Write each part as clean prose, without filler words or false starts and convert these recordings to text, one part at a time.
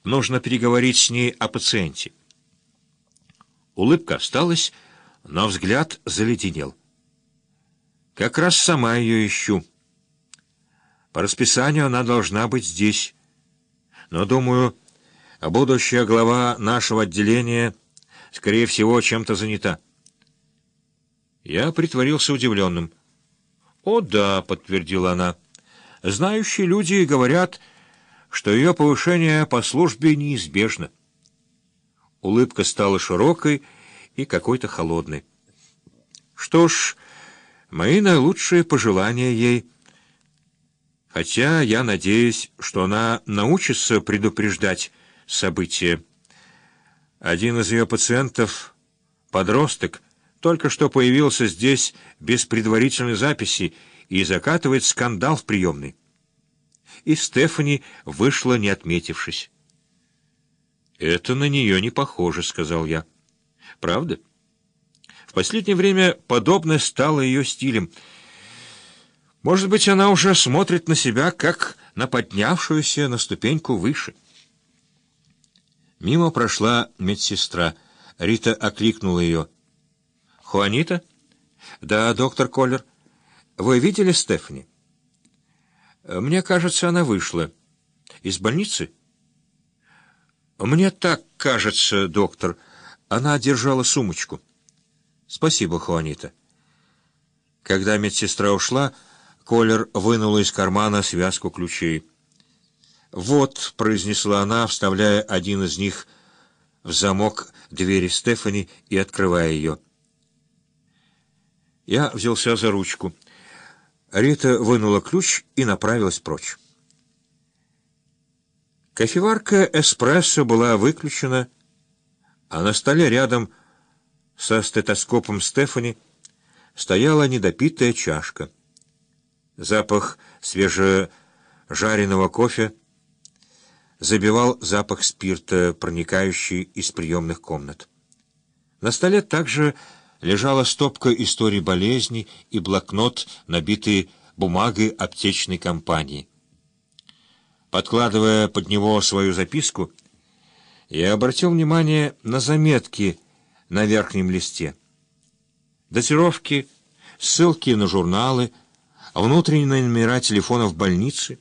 Нужно переговорить с ней о пациенте. Улыбка осталась, но взгляд заледенел. Как раз сама ее ищу. По расписанию она должна быть здесь. Но, думаю, будущая глава нашего отделения, скорее всего, чем-то занята. Я притворился удивленным. «О, да», — подтвердила она. «Знающие люди говорят, что ее повышение по службе неизбежно». Улыбка стала широкой и какой-то холодной. «Что ж, мои наилучшие пожелания ей, хотя я надеюсь, что она научится предупреждать события. Один из ее пациентов, подросток, только что появился здесь без предварительной записи и закатывает скандал в приемной. И Стефани вышла, не отметившись. «Это на нее не похоже», — сказал я. «Правда? В последнее время подобное стало ее стилем. Может быть, она уже смотрит на себя, как на поднявшуюся на ступеньку выше». Мимо прошла медсестра. Рита окликнула ее. «Хуанита?» «Да, доктор Коллер. Вы видели Стефани?» «Мне кажется, она вышла. Из больницы?» «Мне так кажется, доктор. Она держала сумочку». «Спасибо, Хуанита». Когда медсестра ушла, Коллер вынула из кармана связку ключей. «Вот», — произнесла она, вставляя один из них в замок двери Стефани и открывая ее. Я взялся за ручку. Рита вынула ключ и направилась прочь. Кофеварка эспрессо была выключена, а на столе рядом со стетоскопом Стефани стояла недопитая чашка. Запах свежежаренного кофе забивал запах спирта, проникающий из приемных комнат. На столе также лежала стопка историй болезни и блокнот, набитый бумагой аптечной компании. Подкладывая под него свою записку, я обратил внимание на заметки на верхнем листе. Датировки, ссылки на журналы, внутренние номера телефонов больницы.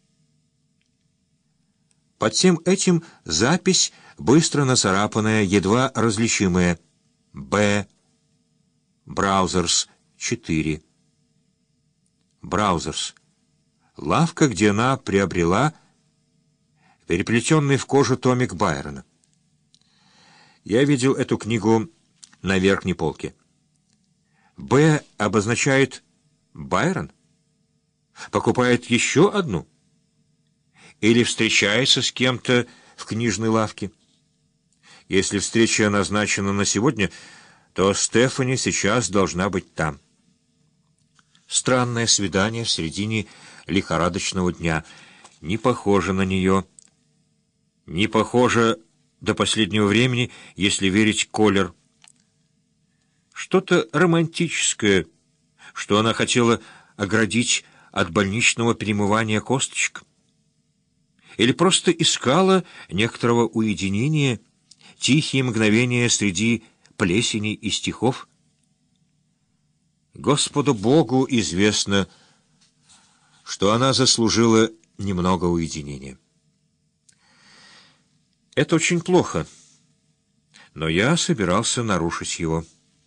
Под всем этим запись, быстро нацарапанная, едва различимая. «Б. Браузерс 4». Браузерс. Лавка, где она приобрела переплетенный в кожу томик Байрона. Я видел эту книгу на верхней полке. «Б» обозначает Байрон? Покупает еще одну? Или встречается с кем-то в книжной лавке? Если встреча назначена на сегодня, то Стефани сейчас должна быть там. Странное свидание в середине лихорадочного дня. Не похоже на нее. Не похоже до последнего времени, если верить Коллер. Что-то романтическое, что она хотела оградить от больничного перемывания косточек. Или просто искала некоторого уединения, тихие мгновения среди плесени и стихов. Господу Богу известно, что она заслужила немного уединения. Это очень плохо, но я собирался нарушить его.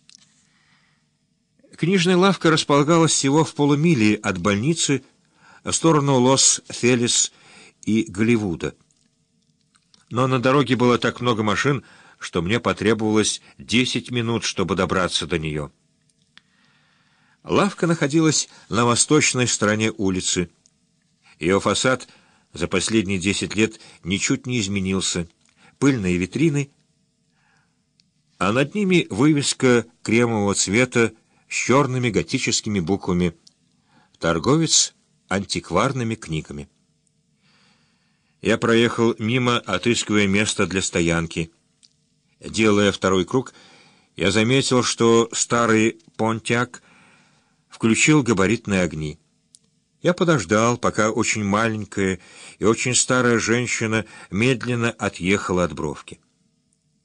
Книжная лавка располагалась всего в полумиле от больницы в сторону Лос-Фелис и Голливуда. Но на дороге было так много машин, что мне потребовалось 10 минут, чтобы добраться до нее. Лавка находилась на восточной стороне улицы. Ее фасад за последние 10 лет ничуть не изменился. Пыльные витрины, а над ними вывеска кремового цвета с черными готическими буквами «Торговец антикварными книгами». Я проехал мимо, отыскивая место для стоянки. Делая второй круг, я заметил, что старый «Понтиак» включил габаритные огни. Я подождал, пока очень маленькая и очень старая женщина медленно отъехала от бровки.